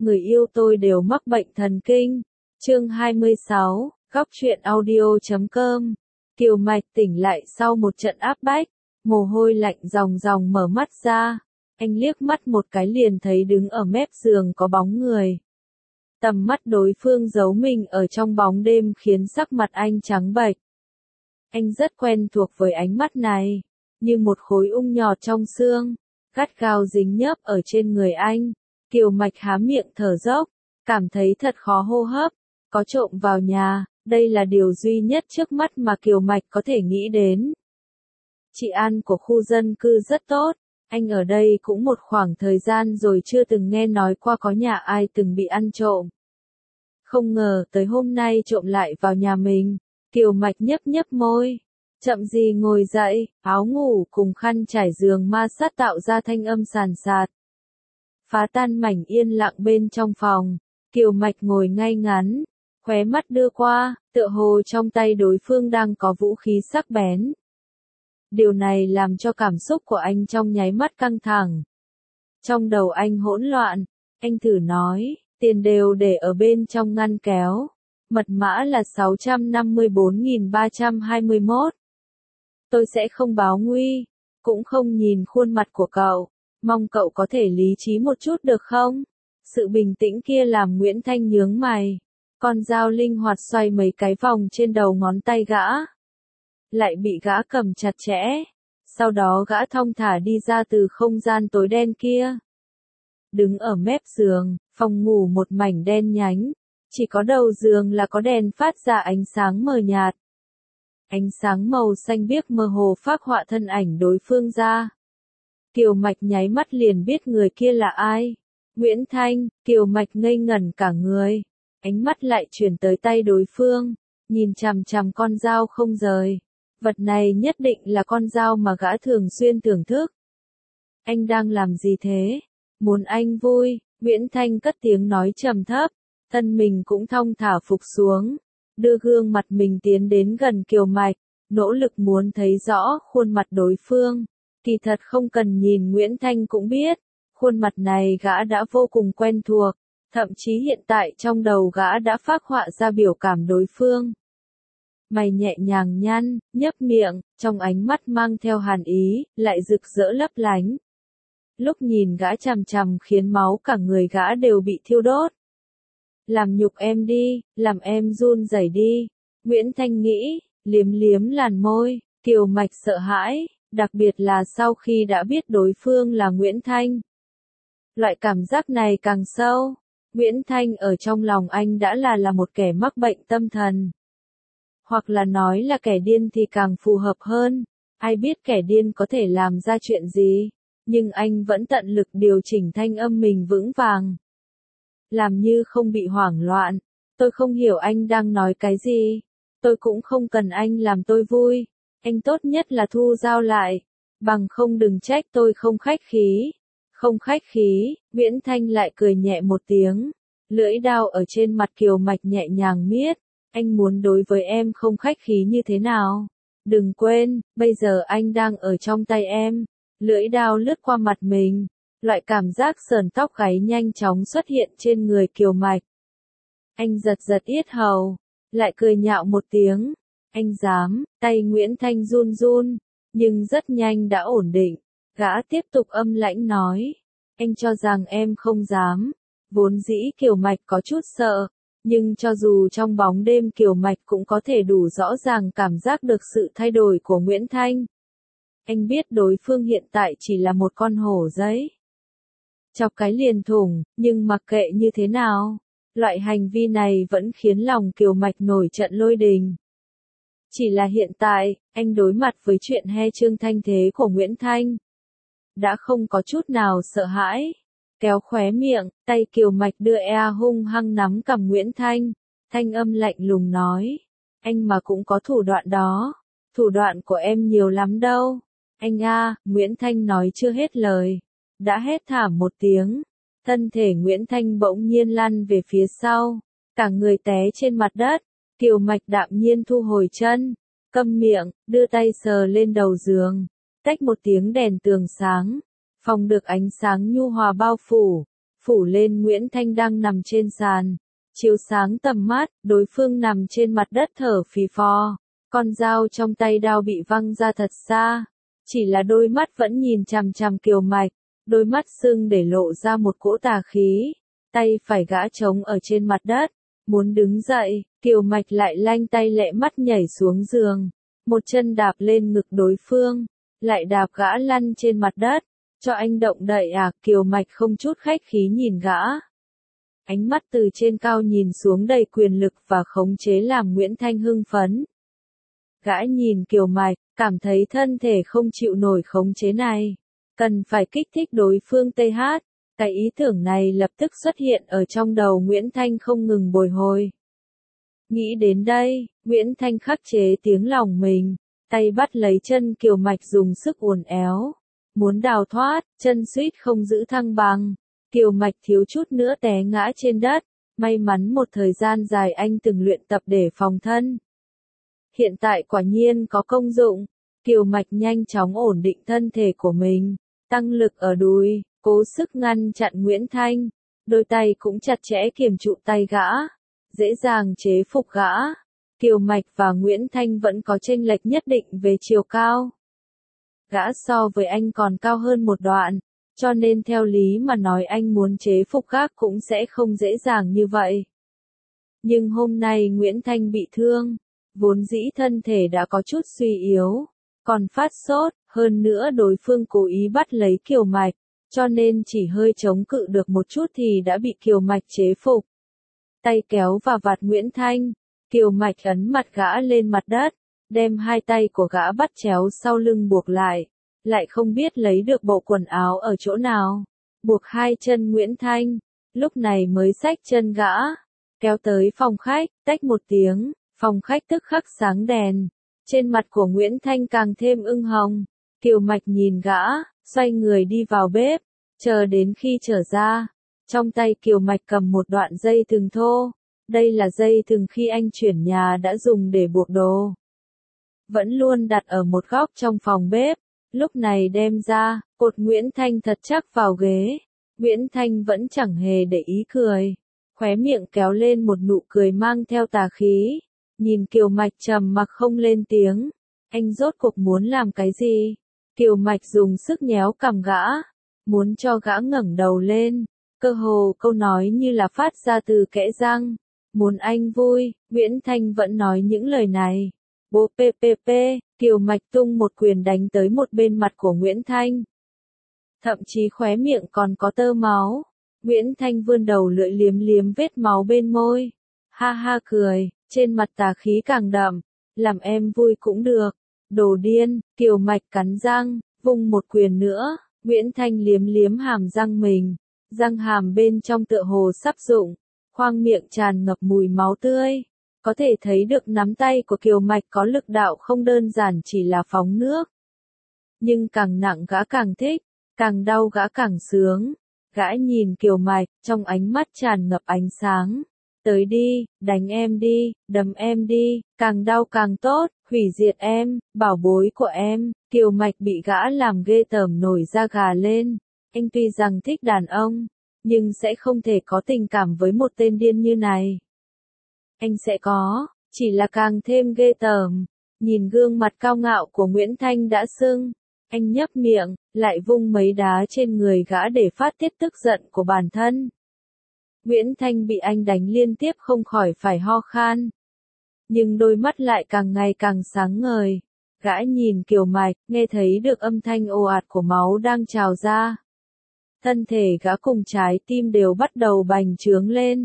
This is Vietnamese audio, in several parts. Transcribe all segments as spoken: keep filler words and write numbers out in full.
người yêu tôi đều mắc bệnh thần kinh. Chương hai mươi sáu, góc truyện audio chấm com. Kiều Mạch tỉnh lại sau một trận áp bách, mồ hôi lạnh ròng ròng mở mắt ra. Anh liếc mắt một cái liền thấy đứng ở mép giường có bóng người. Tầm mắt đối phương giấu mình ở trong bóng đêm khiến sắc mặt anh trắng bệch. Anh rất quen thuộc với ánh mắt này, như một khối ung nhọt trong xương, gắt gao dính nhớp ở trên người anh. Kiều Mạch há miệng thở dốc, cảm thấy thật khó hô hấp, có trộm vào nhà, đây là điều duy nhất trước mắt mà Kiều Mạch có thể nghĩ đến. Trị an của khu dân cư rất tốt, anh ở đây cũng một khoảng thời gian rồi chưa từng nghe nói qua có nhà ai từng bị ăn trộm. Không ngờ tới hôm nay trộm lại vào nhà mình. Kiều Mạch nhấp nhấp môi, chậm gì ngồi dậy, áo ngủ cùng khăn trải giường ma sát tạo ra thanh âm sàn sạt. Phá tan mảnh yên lặng bên trong phòng, Kiều Mạch ngồi ngay ngắn, khóe mắt đưa qua, tựa hồ trong tay đối phương đang có vũ khí sắc bén. Điều này làm cho cảm xúc của anh trong nháy mắt căng thẳng. Trong đầu anh hỗn loạn, anh thử nói, tiền đều để ở bên trong ngăn kéo. Mật mã là sáu trăm năm mươi bốn nghìn ba trăm hai mươi mốt. Tôi sẽ không báo nguy, cũng không nhìn khuôn mặt của cậu, mong cậu có thể lý trí một chút được không? Sự bình tĩnh kia làm Nguyễn Thanh nhướng mày, con dao linh hoạt xoay mấy cái vòng trên đầu ngón tay gã. Lại bị gã cầm chặt chẽ, sau đó gã thong thả đi ra từ không gian tối đen kia. Đứng ở mép giường, phòng ngủ một mảnh đen nhánh. Chỉ có đầu giường là có đèn phát ra ánh sáng mờ nhạt. Ánh sáng màu xanh biếc mơ hồ phác họa thân ảnh đối phương ra. Kiều Mạch nháy mắt liền biết người kia là ai. Nguyễn Thanh. Kiều Mạch ngây ngẩn cả người. Ánh mắt lại chuyển tới tay đối phương, nhìn chằm chằm con dao không rời. Vật này nhất định là con dao mà gã thường xuyên thưởng thức. Anh đang làm gì thế? Muốn anh vui. Nguyễn Thanh cất tiếng nói trầm thấp. Thân mình cũng thong thả phục xuống, đưa gương mặt mình tiến đến gần Kiều Mạch, nỗ lực muốn thấy rõ khuôn mặt đối phương. Kỳ thật không cần nhìn Nguyễn Thanh cũng biết, khuôn mặt này gã đã vô cùng quen thuộc, thậm chí hiện tại trong đầu gã đã phác họa ra biểu cảm đối phương. Mày nhẹ nhàng nhăn, nhấp miệng, trong ánh mắt mang theo hàn ý, lại rực rỡ lấp lánh. Lúc nhìn gã chằm chằm khiến máu cả người gã đều bị thiêu đốt. Làm nhục em đi, làm em run rẩy đi. Nguyễn Thanh nghĩ, liếm liếm làn môi. Kiều Mạch sợ hãi, đặc biệt là sau khi đã biết đối phương là Nguyễn Thanh. Loại cảm giác này càng sâu. Nguyễn Thanh ở trong lòng anh đã là là một kẻ mắc bệnh tâm thần. Hoặc là nói là kẻ điên thì càng phù hợp hơn. Ai biết kẻ điên có thể làm ra chuyện gì, nhưng anh vẫn tận lực điều chỉnh thanh âm mình vững vàng. Làm như không bị hoảng loạn. Tôi không hiểu anh đang nói cái gì. Tôi cũng không cần anh làm tôi vui. Anh tốt nhất là thu dao lại. Bằng không đừng trách tôi không khách khí. Không khách khí. Nguyễn Thanh lại cười nhẹ một tiếng. Lưỡi dao ở trên mặt Kiều Mạch nhẹ nhàng miết. Anh muốn đối với em không khách khí như thế nào? Đừng quên, bây giờ anh đang ở trong tay em. Lưỡi dao lướt qua mặt mình. Loại cảm giác sờn tóc gáy nhanh chóng xuất hiện trên người Kiều Mạch. Anh giật giật yết hầu, lại cười nhạo một tiếng. Anh dám, tay Nguyễn Thanh run run, nhưng rất nhanh đã ổn định. Gã tiếp tục âm lãnh nói. Anh cho rằng em không dám. Vốn dĩ Kiều Mạch có chút sợ, nhưng cho dù trong bóng đêm Kiều Mạch cũng có thể đủ rõ ràng cảm giác được sự thay đổi của Nguyễn Thanh. Anh biết đối phương hiện tại chỉ là một con hổ giấy. Chọc cái liền thủng, nhưng mặc kệ như thế nào, loại hành vi này vẫn khiến lòng Kiều Mạch nổi trận lôi đình. Chỉ là hiện tại, anh đối mặt với chuyện he trương thanh thế của Nguyễn Thanh. Đã không có chút nào sợ hãi. Kéo khóe miệng, tay Kiều Mạch đưa eo hung hăng nắm cầm Nguyễn Thanh. Thanh âm lạnh lùng nói. Anh mà cũng có thủ đoạn đó. Thủ đoạn của em nhiều lắm đâu. Anh a, Nguyễn Thanh nói chưa hết lời. Đã hét thảm một tiếng, thân thể Nguyễn Thanh bỗng nhiên lăn về phía sau, cả người té trên mặt đất. Kiều Mạch đạm nhiên thu hồi chân, câm miệng, đưa tay sờ lên đầu giường, tách một tiếng đèn tường sáng, phòng được ánh sáng nhu hòa bao phủ, phủ lên Nguyễn Thanh đang nằm trên sàn, chiếu sáng tầm mắt, đối phương nằm trên mặt đất thở phì phò, con dao trong tay đao bị văng ra thật xa, chỉ là đôi mắt vẫn nhìn chằm chằm Kiều Mạch, đôi mắt sưng để lộ ra một cỗ tà khí, tay phải gã trống ở trên mặt đất, muốn đứng dậy, Kiều Mạch lại lanh tay lẹ mắt nhảy xuống giường, một chân đạp lên ngực đối phương, lại đạp gã lăn trên mặt đất, cho anh động đậy à, Kiều Mạch không chút khách khí nhìn gã. Ánh mắt từ trên cao nhìn xuống đầy quyền lực và khống chế làm Nguyễn Thanh hưng phấn. Gã nhìn Kiều Mạch, cảm thấy thân thể không chịu nổi khống chế này, cần phải kích thích đối phương tê hát. Cái ý tưởng này lập tức xuất hiện ở trong đầu Nguyễn Thanh không ngừng bồi hồi. Nghĩ đến đây, Nguyễn Thanh khắc chế tiếng lòng mình, tay bắt lấy chân Kiều Mạch dùng sức uốn éo. Muốn đào thoát, chân suýt không giữ thăng bằng. Kiều Mạch thiếu chút nữa té ngã trên đất, may mắn một thời gian dài anh từng luyện tập để phòng thân. Hiện tại quả nhiên có công dụng, Kiều Mạch nhanh chóng ổn định thân thể của mình, tăng lực ở đùi, cố sức ngăn chặn Nguyễn Thanh, đôi tay cũng chặt chẽ kiềm trụ tay gã, dễ dàng chế phục gã. Kiều Mạch và Nguyễn Thanh vẫn có chênh lệch nhất định về chiều cao. Gã so với anh còn cao hơn một đoạn, cho nên theo lý mà nói anh muốn chế phục gã cũng sẽ không dễ dàng như vậy. Nhưng hôm nay Nguyễn Thanh bị thương, vốn dĩ thân thể đã có chút suy yếu, còn phát sốt, hơn nữa đối phương cố ý bắt lấy Kiều Mạch, cho nên chỉ hơi chống cự được một chút thì đã bị Kiều Mạch chế phục. Tay kéo vào vạt Nguyễn Thanh, Kiều Mạch ấn mặt gã lên mặt đất, đem hai tay của gã bắt chéo sau lưng buộc lại, lại không biết lấy được bộ quần áo ở chỗ nào, buộc hai chân Nguyễn Thanh, lúc này mới xách chân gã, kéo tới phòng khách, tách một tiếng, phòng khách tức khắc sáng đèn, trên mặt của Nguyễn Thanh càng thêm ửng hồng, Kiều Mạch nhìn gã, xoay người đi vào bếp, chờ đến khi trở ra, trong tay Kiều Mạch cầm một đoạn dây thừng thô, đây là dây thừng khi anh chuyển nhà đã dùng để buộc đồ. Vẫn luôn đặt ở một góc trong phòng bếp, lúc này đem ra, cột Nguyễn Thanh thật chắc vào ghế, Nguyễn Thanh vẫn chẳng hề để ý cười, khóe miệng kéo lên một nụ cười mang theo tà khí, nhìn Kiều Mạch trầm mặc không lên tiếng, anh rốt cuộc muốn làm cái gì? Kiều Mạch dùng sức nhéo cằm gã, muốn cho gã ngẩng đầu lên, cơ hồ câu nói như là phát ra từ kẽ răng, muốn anh vui, Nguyễn Thanh vẫn nói những lời này. Bố pê pê pê, Kiều Mạch tung một quyền đánh tới một bên mặt của Nguyễn Thanh. Thậm chí khóe miệng còn có tơ máu. Nguyễn Thanh vươn đầu lưỡi liếm liếm vết máu bên môi. Ha ha cười, trên mặt tà khí càng đậm. Làm em vui cũng được. Đồ điên, Kiều Mạch cắn răng, vung một quyền nữa. Nguyễn Thanh liếm liếm hàm răng mình. Răng hàm bên trong tựa hồ sắp rụng. Khoang miệng tràn ngập mùi máu tươi. Có thể thấy được nắm tay của Kiều Mạch có lực đạo không đơn giản chỉ là phóng nước. Nhưng càng nặng gã càng thích, càng đau gã càng sướng. Gã nhìn Kiều Mạch, trong ánh mắt tràn ngập ánh sáng. Tới đi, đánh em đi, đấm em đi, càng đau càng tốt, hủy diệt em, bảo bối của em. Kiều Mạch bị gã làm ghê tởm nổi da gà lên. Anh tuy rằng thích đàn ông, nhưng sẽ không thể có tình cảm với một tên điên như này. Anh sẽ có, chỉ là càng thêm ghê tởm. Nhìn gương mặt cao ngạo của Nguyễn Thanh đã sưng, anh nhấp miệng, lại vung mấy đá trên người gã để phát tiết tức giận của bản thân. Nguyễn Thanh bị anh đánh liên tiếp không khỏi phải ho khan. Nhưng đôi mắt lại càng ngày càng sáng ngời. Gã nhìn Kiều Mạch, nghe thấy được âm thanh ồ ạt của máu đang trào ra. Thân thể gã cùng trái tim đều bắt đầu bành trướng lên.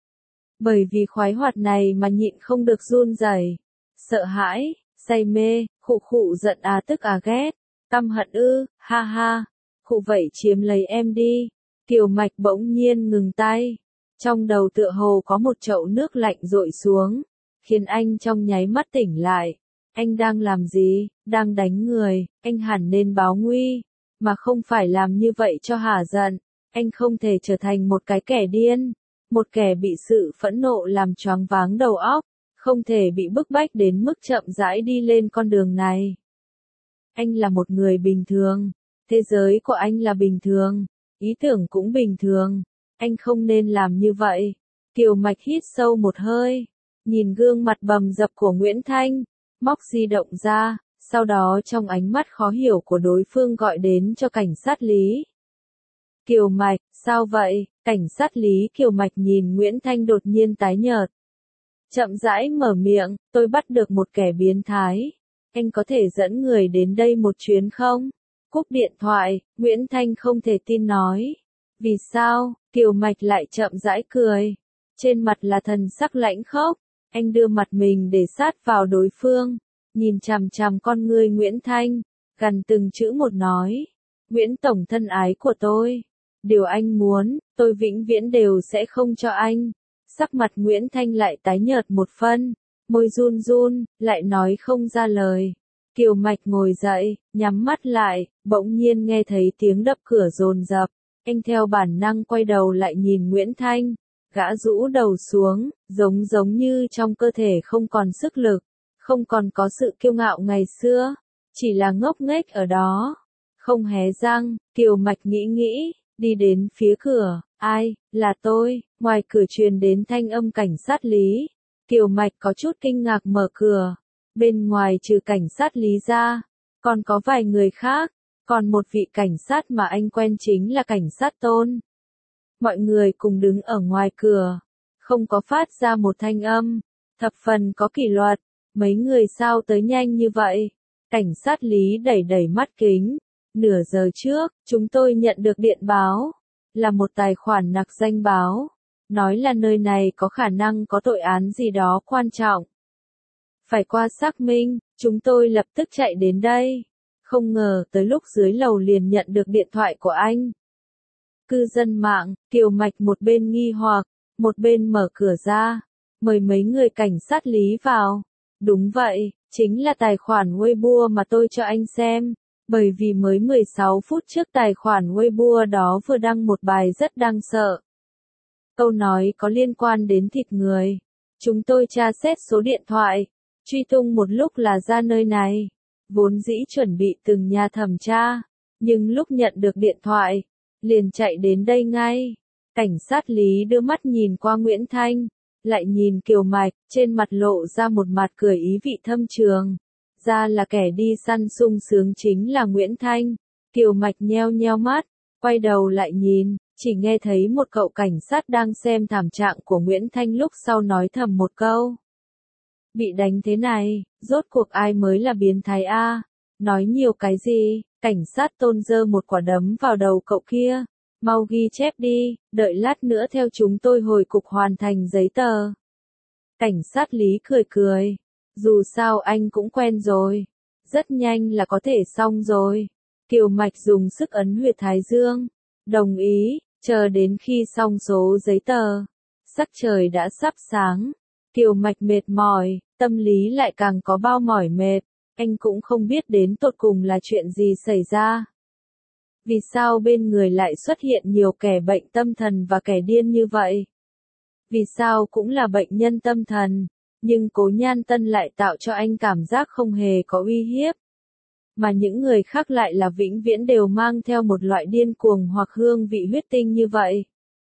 Bởi vì khoái hoạt này mà nhịn không được run rẩy, sợ hãi, say mê, khụ khụ giận à tức à ghét, căm hận ư, ha ha, khụ vậy chiếm lấy em đi. Kiều Mạch bỗng nhiên ngừng tay, trong đầu tựa hồ có một chậu nước lạnh dội xuống, khiến anh trong nháy mắt tỉnh lại. Anh đang làm gì? Đang đánh người, anh hẳn nên báo nguy, mà không phải làm như vậy cho hả giận. Anh không thể trở thành một cái kẻ điên. Một kẻ bị sự phẫn nộ làm choáng váng đầu óc, không thể bị bức bách đến mức chậm rãi đi lên con đường này. Anh là một người bình thường, thế giới của anh là bình thường, ý tưởng cũng bình thường, anh không nên làm như vậy. Kiều Mạch hít sâu một hơi, nhìn gương mặt bầm dập của Nguyễn Thanh, móc di động ra, sau đó trong ánh mắt khó hiểu của đối phương gọi đến cho cảnh sát Lý. Kiều Mạch, sao vậy? Cảnh sát Lý Kiều Mạch nhìn Nguyễn Thanh đột nhiên tái nhợt. Chậm rãi mở miệng, tôi bắt được một kẻ biến thái. Anh có thể dẫn người đến đây một chuyến không? Cúp điện thoại, Nguyễn Thanh không thể tin nói. Vì sao? Kiều Mạch lại chậm rãi cười. Trên mặt là thần sắc lãnh khốc. Anh đưa mặt mình để sát vào đối phương. Nhìn chằm chằm con ngươi Nguyễn Thanh. Gần từng chữ một nói. Nguyễn Tổng thân ái của tôi. Điều anh muốn, tôi vĩnh viễn đều sẽ không cho anh. Sắc mặt Nguyễn Thanh lại tái nhợt một phân. Môi run run, lại nói không ra lời. Kiều Mạch ngồi dậy, nhắm mắt lại, bỗng nhiên nghe thấy tiếng đập cửa dồn dập. Anh theo bản năng quay đầu lại nhìn Nguyễn Thanh. Gã rũ đầu xuống, giống giống như trong cơ thể không còn sức lực, không còn có sự kiêu ngạo ngày xưa, chỉ là ngốc nghếch ở đó. Không hé răng, Kiều Mạch nghĩ nghĩ, đi đến phía cửa. Ai, là tôi, ngoài cửa truyền đến thanh âm cảnh sát Lý. Kiều Mạch có chút kinh ngạc mở cửa. Bên ngoài trừ cảnh sát Lý ra, còn có vài người khác, còn một vị cảnh sát mà anh quen chính là cảnh sát Tôn. Mọi người cùng đứng ở ngoài cửa, không có phát ra một thanh âm, thập phần có kỷ luật. Mấy người sao tới nhanh như vậy? Cảnh sát Lý đẩy đẩy mắt kính. Nửa giờ trước, chúng tôi nhận được điện báo, là một tài khoản nặc danh báo, nói là nơi này có khả năng có tội án gì đó quan trọng. Phải qua xác minh, chúng tôi lập tức chạy đến đây. Không ngờ tới lúc dưới lầu liền nhận được điện thoại của anh. Cư dân mạng, Kiều Mạch một bên nghi hoặc, một bên mở cửa ra, mời mấy người cảnh sát Lý vào. Đúng vậy, chính là tài khoản Weibo mà tôi cho anh xem. Bởi vì mới mười sáu phút trước tài khoản Weibo đó vừa đăng một bài rất đáng sợ. Câu nói có liên quan đến thịt người. Chúng tôi tra xét số điện thoại, truy tung một lúc là ra nơi này. Vốn dĩ chuẩn bị từng nhà thẩm tra, nhưng lúc nhận được điện thoại, liền chạy đến đây ngay. Cảnh sát Lý đưa mắt nhìn qua Nguyễn Thanh, lại nhìn Kiều Mạch, trên mặt lộ ra một mặt cười ý vị thâm trường. Ra là kẻ đi săn sung sướng chính là Nguyễn Thanh. Kiều Mạch nheo nheo mắt, quay đầu lại nhìn, chỉ nghe thấy một cậu cảnh sát đang xem thảm trạng của Nguyễn Thanh lúc sau nói thầm một câu. Bị đánh thế này, rốt cuộc ai mới là biến thái a? Nói nhiều cái gì? Cảnh sát Tôn giơ một quả đấm vào đầu cậu kia. Mau ghi chép đi, đợi lát nữa theo chúng tôi hồi cục hoàn thành giấy tờ. Cảnh sát Lý cười cười. Dù sao anh cũng quen rồi. Rất nhanh là có thể xong rồi. Kiều Mạch dùng sức ấn huyệt thái dương. Đồng ý, chờ đến khi xong số giấy tờ. Sắc trời đã sắp sáng. Kiều Mạch mệt mỏi, tâm lý lại càng có bao mỏi mệt. Anh cũng không biết đến tột cùng là chuyện gì xảy ra. Vì sao bên người lại xuất hiện nhiều kẻ bệnh tâm thần và kẻ điên như vậy? Vì sao cũng là bệnh nhân tâm thần, nhưng Cố Nhan Tân lại tạo cho anh cảm giác không hề có uy hiếp. Mà những người khác lại là vĩnh viễn đều mang theo một loại điên cuồng hoặc hương vị huyết tinh như vậy.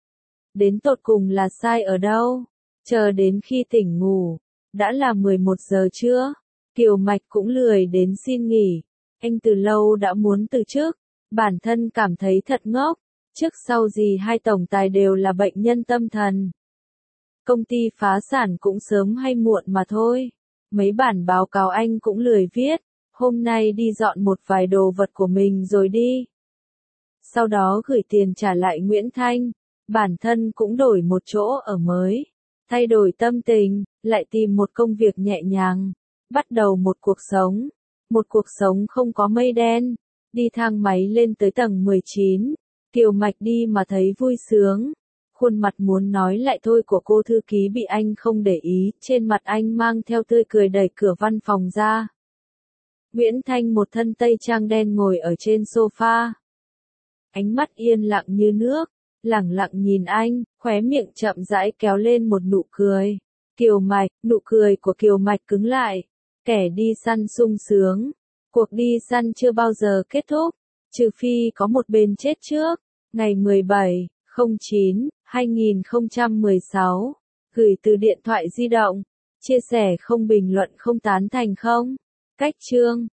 Đến tột cùng là sai ở đâu? Chờ đến khi tỉnh ngủ, đã là mười một giờ trưa, Kiều Mạch cũng lười đến xin nghỉ. Anh từ lâu đã muốn từ chức, bản thân cảm thấy thật ngốc, trước sau gì hai tổng tài đều là bệnh nhân tâm thần. Công ty phá sản cũng sớm hay muộn mà thôi. Mấy bản báo cáo anh cũng lười viết, hôm nay đi dọn một vài đồ vật của mình rồi đi. Sau đó gửi tiền trả lại Nguyễn Thanh, bản thân cũng đổi một chỗ ở mới, thay đổi tâm tình, lại tìm một công việc nhẹ nhàng, bắt đầu một cuộc sống, một cuộc sống không có mây đen, đi thang máy lên tới tầng mười chín, Kiều Mạch đi mà thấy vui sướng. Khuôn mặt muốn nói lại thôi của cô thư ký bị anh không để ý, trên mặt anh mang theo tươi cười đẩy cửa văn phòng ra. Nguyễn Thanh một thân tây trang đen ngồi ở trên sofa. Ánh mắt yên lặng như nước, lẳng lặng nhìn anh, khóe miệng chậm rãi kéo lên một nụ cười. Kiều Mạch, nụ cười của Kiều Mạch cứng lại. Kẻ đi săn sung sướng. Cuộc đi săn chưa bao giờ kết thúc, trừ phi có một bên chết trước. Ngày mười bảy, không chín, hai nghìn không trăm mười sáu. Gửi từ điện thoại di động. Chia sẻ không bình luận không tán thành không? Cách chương